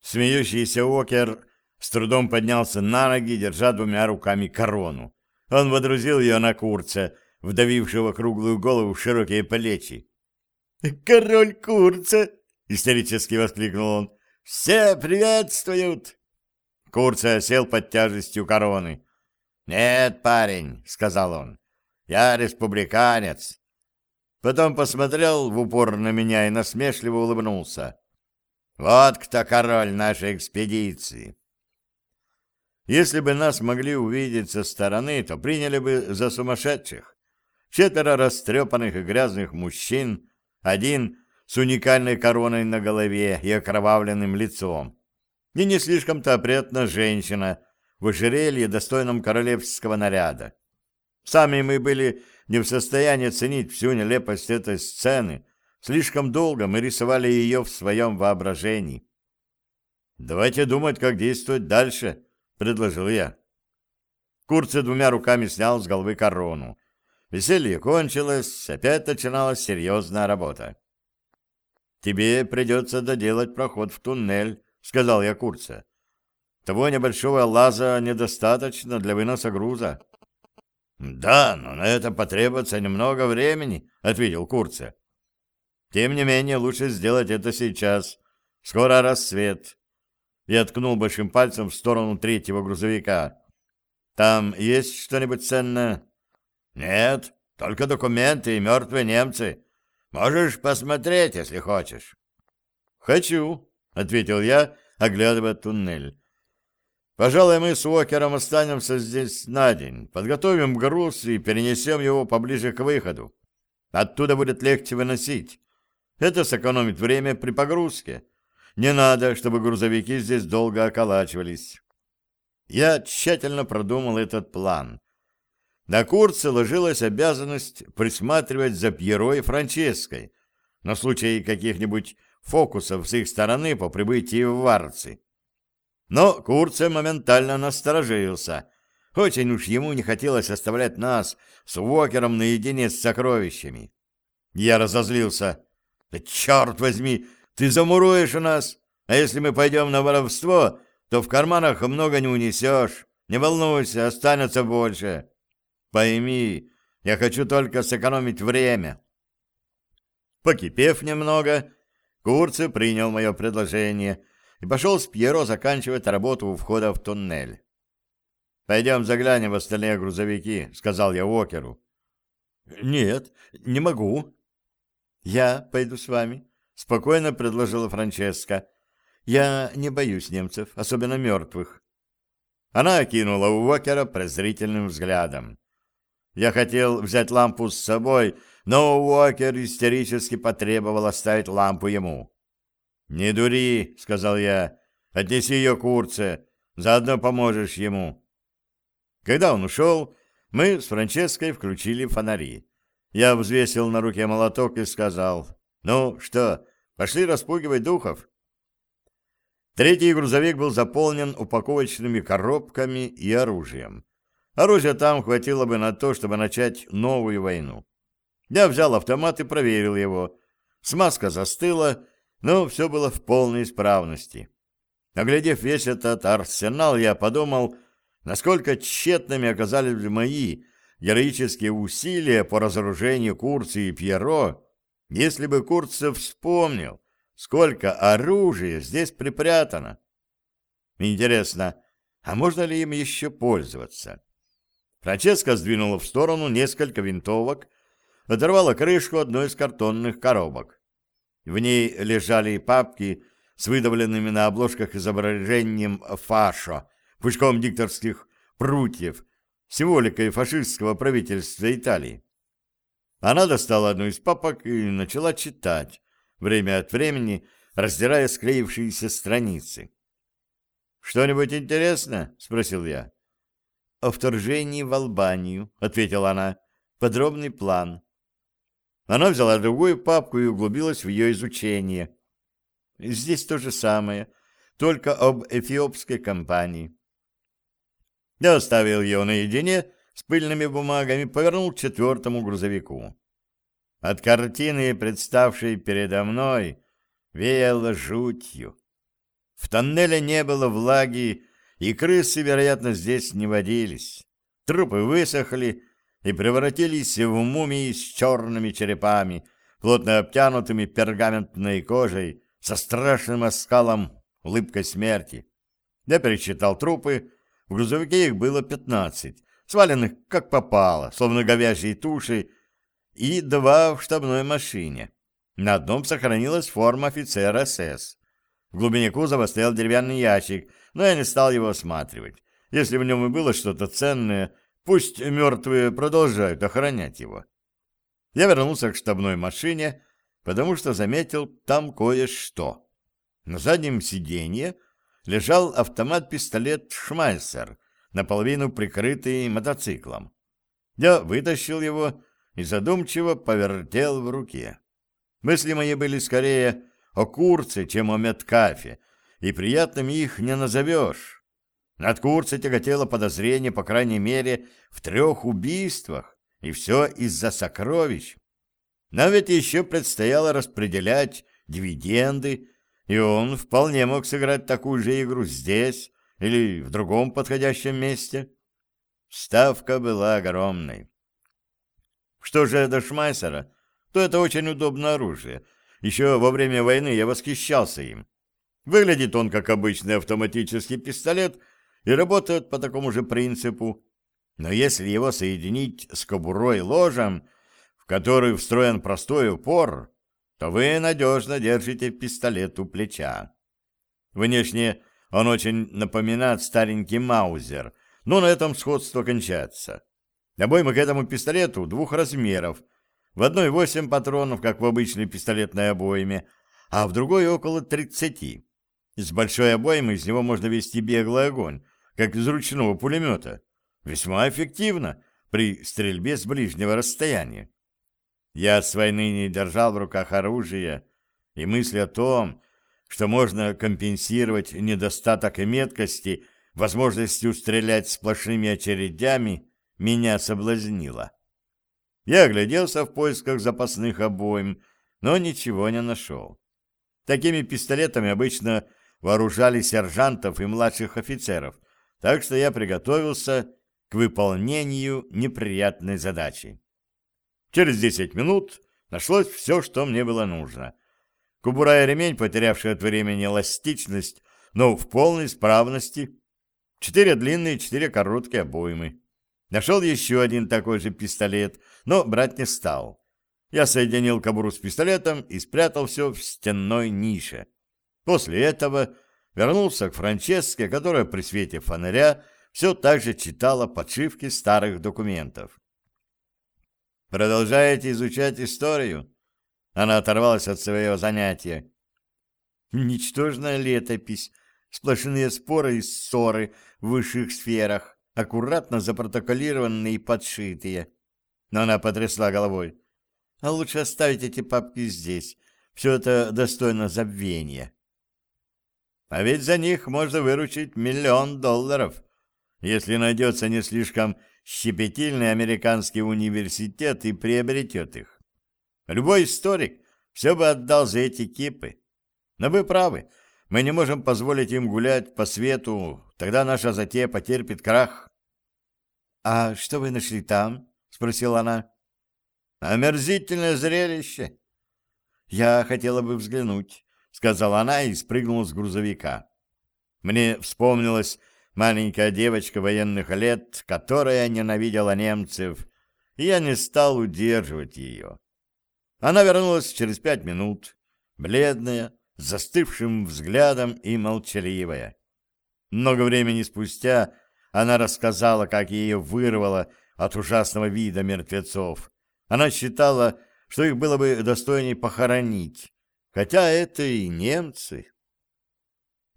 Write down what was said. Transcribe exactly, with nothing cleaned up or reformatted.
Смеющийся Уокер с трудом поднялся на ноги, держа двумя руками корону. Он водрузил ее на Курца, вдавившего круглую голову в широкие плечи. «Король Курца!» — истерически воскликнул он. «Все приветствуют!» Курца сел под тяжестью короны. «Нет, парень», — сказал он, — «я республиканец». Потом посмотрел в упор на меня и насмешливо улыбнулся. «Вот кто король нашей экспедиции». Если бы нас могли увидеть со стороны, то приняли бы за сумасшедших. Четверо растрепанных и грязных мужчин, один с уникальной короной на голове и окровавленным лицом, и не слишком-то опрятная женщина в ожерелье, достойном королевского наряда. Сами мы были не в состоянии оценить всю нелепость этой сцены, слишком долго мы рисовали ее в своем воображении. «Давайте думать, как действовать дальше», — предложил я. Курце двумя руками снял с головы корону. Веселье кончилось, опять начиналась серьезная работа. «Тебе придется доделать проход в туннель», — сказал я Курце. «Того небольшого лаза недостаточно для выноса груза». «Да, но на это потребуется немного времени», — ответил Курце. «Тем не менее, лучше сделать это сейчас. Скоро рассвет». Я ткнул большим пальцем в сторону третьего грузовика. «Там есть что-нибудь ценное?» «Нет, только документы и мертвые немцы. Можешь посмотреть, если хочешь». «Хочу», — ответил я, оглядывая туннель. «Пожалуй, мы с Уокером останемся здесь на день, подготовим груз и перенесем его поближе к выходу. Оттуда будет легче выносить. Это сэкономит время при погрузке. Не надо, чтобы грузовики здесь долго околачивались». Я тщательно продумал этот план. На Курце ложилась обязанность присматривать за Пьеро и Франческой на случай каких-нибудь фокусов с их стороны по прибытии в Варцы. Но Курце моментально насторожился. Очень уж ему не хотелось оставлять нас с Уокером наедине с сокровищами. Я разозлился. «Да черт возьми, ты замуруешь у нас, а если мы пойдем на воровство, то в карманах много не унесешь. Не волнуйся, останется больше. Пойми, я хочу только сэкономить время». Покипев немного, Курце принял мое предложение и пошел с Пьеро заканчивать работу у входа в туннель. «Пойдем заглянем в остальные грузовики», — сказал я Уокеру. «Нет, не могу». «Я пойду с вами», — спокойно предложила Франческа. «Я не боюсь немцев, особенно мертвых». Она окинула Уокера презрительным взглядом. Я хотел взять лампу с собой, но Уокер истерически потребовал оставить лампу ему. «Не дури», — сказал я, — «отнеси ее Курце, заодно поможешь ему». Когда он ушел, мы с Франческой включили фонари. Я взвесил на руке молоток и сказал: «Ну что, пошли распугивать духов?» Третий грузовик был заполнен упаковочными коробками и оружием. Оружия там хватило бы на то, чтобы начать новую войну. Я взял автомат и проверил его. Смазка застыла, но все было в полной исправности. Оглядев весь этот арсенал, я подумал, насколько тщетными оказались мои героические усилия по разоружению Курца и Пьеро, если бы Курцев вспомнил, сколько оружия здесь припрятано. Интересно, а можно ли им еще пользоваться? Франческа сдвинула в сторону несколько винтовок, оторвала крышку одной из картонных коробок. В ней лежали папки с выдавленными на обложках изображением фашо, пучком дикторских прутьев, символикой фашистского правительства Италии. Она достала одну из папок и начала читать, время от времени раздирая склеившиеся страницы. «Что-нибудь интересное?» — спросил я. «О вторжении в Албанию», — ответила она. «Подробный план». Она взяла другую папку и углубилась в ее изучение. «Здесь то же самое, только об эфиопской кампании». Я оставил ее наедине с пыльными бумагами, повернул к четвертому грузовику. От картины, представшей передо мной, веяло жутью. В тоннеле не было влаги, и крысы, вероятно, здесь не водились. Трупы высохли и превратились в мумии с черными черепами, плотно обтянутыми пергаментной кожей, со страшным оскалом, улыбкой смерти. Я пересчитал трупы, в грузовике их было пятнадцать, сваленных как попало, словно говяжьи туши, и два в штабной машине. На одном сохранилась форма офицера эс эс. В глубине кузова стоял деревянный ящик, но я не стал его осматривать. Если в нем и было что-то ценное, пусть мертвые продолжают охранять его. Я вернулся к штабной машине, потому что заметил там кое-что. На заднем сиденье лежал автомат-пистолет «Шмайсер», наполовину прикрытый мотоциклом. Я вытащил его и задумчиво повертел в руке. Мысли мои были скорее о Курце, чем о Меткалфе, и приятными их не назовешь. Над Курце тяготело подозрение, по крайней мере, в трех убийствах, и все из-за сокровищ. Но ведь еще предстояло распределять дивиденды, и он вполне мог сыграть такую же игру здесь или в другом подходящем месте. Ставка была огромной. Что же до Шмайсера, то это очень удобное оружие. Еще во время войны я восхищался им. Выглядит он как обычный автоматический пистолет и работает по такому же принципу. Но если его соединить с кобурой-ложем, в который встроен простой упор, то вы надежно держите пистолет у плеча. Внешне он очень напоминает старенький маузер, но на этом сходство кончается. Обойма к этому пистолету двух размеров. В одной восемь патронов, как в обычной пистолетной обойме, а в другой около тридцати. С большой обоймы из него можно вести беглый огонь, как из ручного пулемета. Весьма эффективно при стрельбе с ближнего расстояния. Я с войны не держал в руках оружие, и мысль о том, что можно компенсировать недостаток меткости возможностью стрелять сплошными очередями, меня соблазнила. Я огляделся в поисках запасных обоим, но ничего не нашел. Такими пистолетами обычно вооружали сержантов и младших офицеров, так что я приготовился к выполнению неприятной задачи. Через десять минут нашлось все, что мне было нужно. Кобура и ремень, потерявший от времени эластичность, но в полной исправности. Четыре длинные, четыре короткие обоймы. Нашел еще один такой же пистолет, но брать не стал. Я соединил кобуру с пистолетом и спрятал все в стенной нише. После этого вернулся к Франческе, которая при свете фонаря все так же читала подшивки старых документов. «Продолжаете изучать историю?» Она оторвалась от своего занятия. «Ничтожная летопись, сплошные споры и ссоры в высших сферах, аккуратно запротоколированные и подшитые». Но она потрясла головой. «А лучше оставить эти папки здесь. Все это достойно забвения». «А ведь за них можно выручить миллион долларов, если найдется не слишком щепетильный американский университет и приобретет их. Любой историк все бы отдал за эти кипы. Но вы правы, мы не можем позволить им гулять по свету, тогда наша затея потерпит крах». «А что вы нашли там?» — спросила она. «Омерзительное зрелище». «Я хотела бы взглянуть», — сказала она и спрыгнула с грузовика. Мне вспомнилась маленькая девочка военных лет, которая ненавидела немцев, и я не стал удерживать ее. Она вернулась через пять минут, бледная, с застывшим взглядом и молчаливая. Много времени спустя она рассказала, как ее вырвало от ужасного вида мертвецов. Она считала, что их было бы достойней похоронить, хотя это и немцы.